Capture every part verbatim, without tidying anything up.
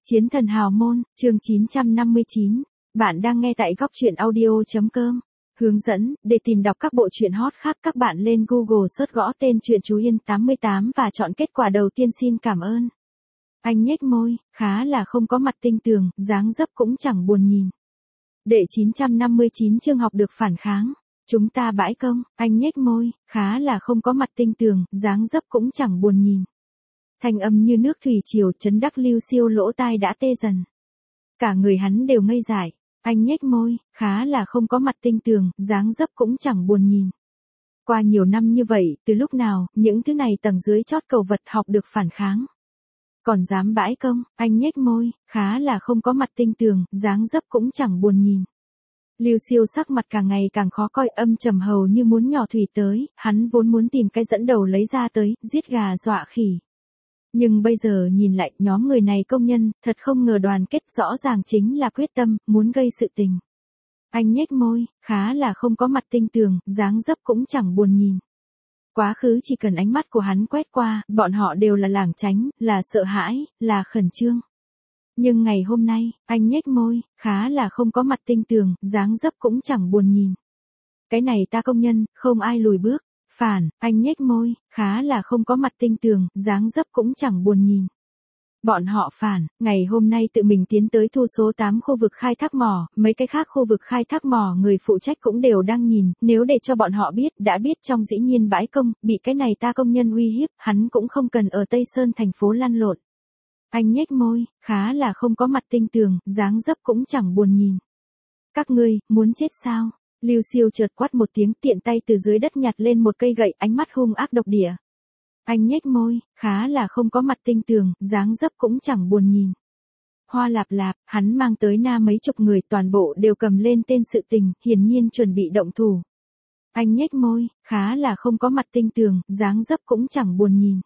Chiến thần hào môn, chương chín trăm năm mươi chín. Bạn đang nghe tại góc truyện audio.com. Hướng dẫn, để tìm đọc các bộ truyện hot khác các bạn lên Google search gõ tên truyện Chú Yên tám mươi tám và chọn kết quả đầu tiên. Xin cảm ơn. Anh nhếch môi, khá là không có mặt tinh tường, dáng dấp cũng chẳng buồn nhìn. Đệ chín trăm năm mươi chín chương học được phản kháng. Chúng ta bãi công, anh nhếch môi, khá là không có mặt tinh tường, dáng dấp cũng chẳng buồn nhìn. Thanh âm như nước thủy triều chấn đắc Lưu Siêu lỗ tai đã tê dần. Cả người hắn đều ngây dại, anh nhếch môi, khá là không có mặt tinh tường, dáng dấp cũng chẳng buồn nhìn. Qua nhiều năm như vậy, từ lúc nào, những thứ này tầng dưới chót cầu vật học được phản kháng. Còn dám bãi công, anh nhếch môi, khá là không có mặt tinh tường, dáng dấp cũng chẳng buồn nhìn. Lưu Siêu sắc mặt càng ngày càng khó coi, âm trầm hầu như muốn nhỏ thủy tới, hắn vốn muốn tìm cái dẫn đầu lấy ra tới, giết gà dọa khỉ. Nhưng bây giờ nhìn lại, nhóm người này công nhân, thật không ngờ đoàn kết rõ ràng chính là quyết tâm, muốn gây sự tình. Anh nhếch môi, khá là không có mặt tinh tường, dáng dấp cũng chẳng buồn nhìn. Quá khứ chỉ cần ánh mắt của hắn quét qua, bọn họ đều là lảng tránh, là sợ hãi, là khẩn trương. Nhưng ngày hôm nay, anh nhếch môi, khá là không có mặt tinh tường, dáng dấp cũng chẳng buồn nhìn. Cái này ta công nhân, không ai lùi bước. Phản, anh nhếch môi, khá là không có mặt tinh tường, dáng dấp cũng chẳng buồn nhìn. Bọn họ phản, ngày hôm nay tự mình tiến tới thu số tám khu vực khai thác mỏ, mấy cái khác khu vực khai thác mỏ người phụ trách cũng đều đang nhìn, nếu để cho bọn họ biết, đã biết trong dĩ nhiên bãi công, bị cái này ta công nhân uy hiếp, hắn cũng không cần ở Tây Sơn thành phố lăn lộn. Anh nhếch môi, khá là không có mặt tinh tường, dáng dấp cũng chẳng buồn nhìn. Các ngươi, muốn chết sao? Lưu Siêu chợt quát một tiếng, tiện tay từ dưới đất nhặt lên một cây gậy, ánh mắt hung ác độc địa. Anh nhếch môi, khá là không có mặt tinh tường, dáng dấp cũng chẳng buồn nhìn. Hoa lạp lạp, hắn mang tới na mấy chục người, toàn bộ đều cầm lên tên sự tình, hiển nhiên chuẩn bị động thủ. Anh nhếch môi, khá là không có mặt tinh tường, dáng dấp cũng chẳng buồn nhìn.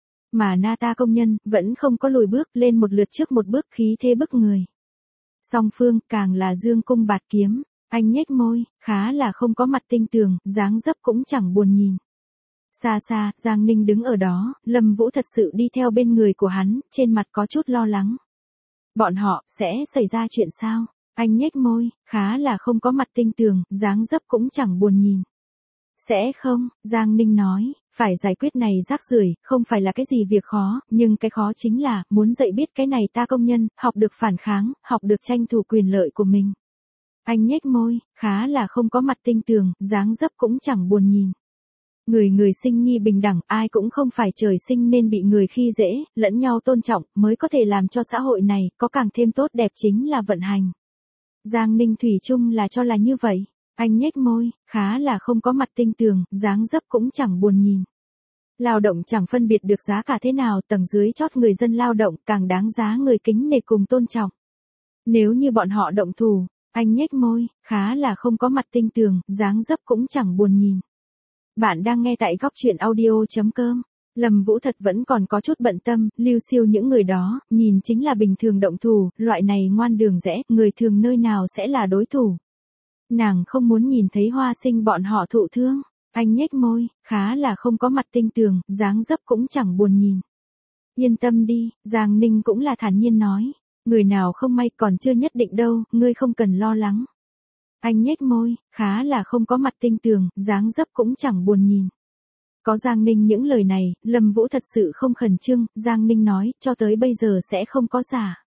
Mà na ta công nhân, vẫn không có lùi bước, lên một lượt trước một bước, khí thế bức người. Song phương, càng là dương cung bạt kiếm. Anh nhếch môi, khá là không có mặt tinh tường, dáng dấp cũng chẳng buồn nhìn. Xa xa, Giang Ninh đứng ở đó, Lâm Vũ thật sự đi theo bên người của hắn, trên mặt có chút lo lắng. Bọn họ, sẽ xảy ra chuyện sao? Anh nhếch môi, khá là không có mặt tinh tường, dáng dấp cũng chẳng buồn nhìn. Sẽ không, Giang Ninh nói, phải giải quyết này rác rưởi, không phải là cái gì việc khó, nhưng cái khó chính là, muốn dạy biết cái này ta công nhân, học được phản kháng, học được tranh thủ quyền lợi của mình. Anh nhếch môi, khá là không có mặt tinh tường, dáng dấp cũng chẳng buồn nhìn. Người người sinh nhi bình đẳng, ai cũng không phải trời sinh nên bị người khi dễ, lẫn nhau tôn trọng, mới có thể làm cho xã hội này, có càng thêm tốt đẹp chính là vận hành. Giang Ninh thủy chung là cho là như vậy. Anh nhếch môi, khá là không có mặt tinh tường, dáng dấp cũng chẳng buồn nhìn. Lao động chẳng phân biệt được giá cả thế nào, tầng dưới chót người dân lao động, càng đáng giá người kính nể cùng tôn trọng. Nếu như bọn họ động thủ, anh nhếch môi, khá là không có mặt tinh tường, dáng dấp cũng chẳng buồn nhìn. Bạn đang nghe tại góc truyện audio.com. Lâm Vũ thật vẫn còn có chút bận tâm, Lưu Siêu những người đó, nhìn chính là bình thường động thủ, loại này ngoan đường rẽ, người thường nơi nào sẽ là đối thủ. Nàng không muốn nhìn thấy Hoa Sinh bọn họ thụ thương. Anh nhếch môi, khá là không có mặt tinh tường, dáng dấp cũng chẳng buồn nhìn. Yên tâm đi, Giang Ninh cũng là thản nhiên nói. Người nào không may còn chưa nhất định đâu, ngươi không cần lo lắng. Anh nhếch môi, khá là không có mặt tinh tường, dáng dấp cũng chẳng buồn nhìn. Có Giang Ninh những lời này, Lâm Vũ thật sự không khẩn trương, Giang Ninh nói, cho tới bây giờ sẽ không có giả.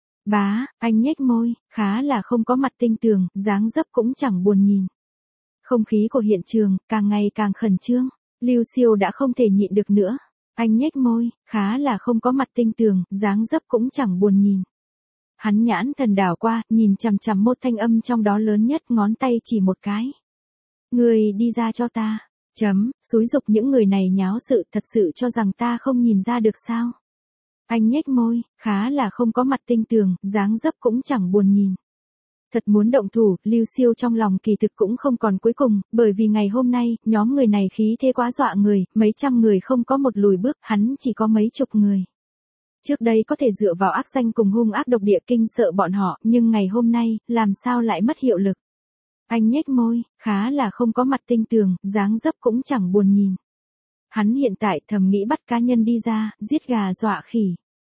Bá, anh nhếch môi, khá là không có mặt tinh tường, dáng dấp cũng chẳng buồn nhìn. Không khí của hiện trường, càng ngày càng khẩn trương, Lưu Siêu đã không thể nhịn được nữa. Anh nhếch môi, khá là không có mặt tinh tường, dáng dấp cũng chẳng buồn nhìn. Hắn nhãn thần đảo qua, nhìn chằm chằm một thanh âm trong đó lớn nhất, ngón tay chỉ một cái. Người đi ra cho ta. Chấm, xúi dục những người này nháo sự, thật sự cho rằng ta không nhìn ra được sao. Anh nhếch môi, khá là không có mặt tinh tường, dáng dấp cũng chẳng buồn nhìn. Thật muốn động thủ, Lưu Siêu trong lòng kỳ thực cũng không còn cuối cùng, bởi vì ngày hôm nay, nhóm người này khí thế quá dọa người, mấy trăm người không có một lùi bước, hắn chỉ có mấy chục người. Trước đây có thể dựa vào ác danh cùng hung ác độc địa kinh sợ bọn họ, nhưng ngày hôm nay, làm sao lại mất hiệu lực. Anh nhếch môi, khá là không có mặt tinh tường, dáng dấp cũng chẳng buồn nhìn. Hắn hiện tại thầm nghĩ bắt cá nhân đi ra, giết gà dọa khỉ.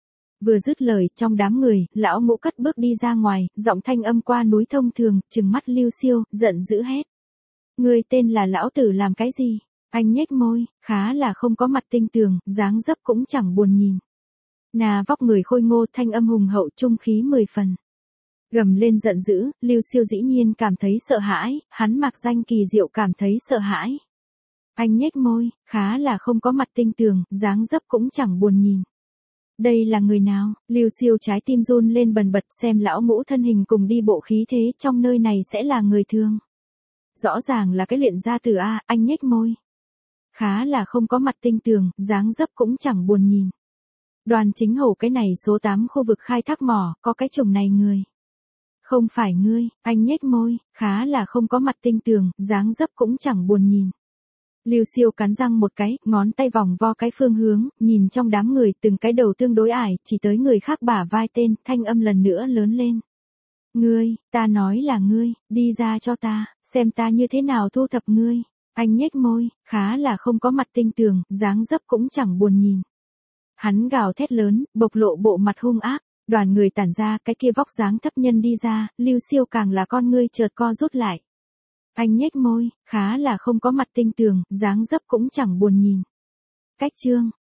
Vừa dứt lời, trong đám người, lão Ngũ cất bước đi ra ngoài, giọng thanh âm qua núi thông thường, trừng mắt Lưu Siêu, giận dữ hét. Ngươi tên là lão tử làm cái gì? Anh nhếch môi, khá là không có mặt tinh tường, dáng dấp cũng chẳng buồn nhìn. Nà vóc người khôi ngô, thanh âm hùng hậu, trung khí mười phần. Gầm lên giận dữ, Lưu Siêu dĩ nhiên cảm thấy sợ hãi, hắn mặc danh kỳ diệu cảm thấy sợ hãi. Anh nhếch môi, khá là không có mặt tinh tường, dáng dấp cũng chẳng buồn nhìn. Đây là người nào? Lưu Siêu trái tim run lên bần bật, xem lão Ngũ thân hình cùng đi bộ khí thế trong nơi này sẽ là người thường. Rõ ràng là cái luyện gia tử a, anh nhếch môi. Khá là không có mặt tinh tường, dáng dấp cũng chẳng buồn nhìn. Đoàn Chính Hầu cái này số tám khu vực khai thác mỏ, có cái chủng này người. Không phải ngươi, anh nhếch môi, khá là không có mặt tinh tường, dáng dấp cũng chẳng buồn nhìn. Lưu Siêu cắn răng một cái, ngón tay vòng vo cái phương hướng, nhìn trong đám người từng cái đầu tương đối ải, chỉ tới người khác bả vai tên, thanh âm lần nữa lớn lên. Ngươi, ta nói là ngươi, đi ra cho ta, xem ta như thế nào thu thập ngươi. Anh nhếch môi, khá là không có mặt tinh tường, dáng dấp cũng chẳng buồn nhìn. Hắn gào thét lớn, bộc lộ bộ mặt hung ác, đoàn người tản ra, cái kia vóc dáng thấp nhân đi ra, Lưu Siêu càng là con ngươi chợt co rút lại. Anh nhếch môi, khá là không có mặt tinh tường, dáng dấp cũng chẳng buồn nhìn. Cách chương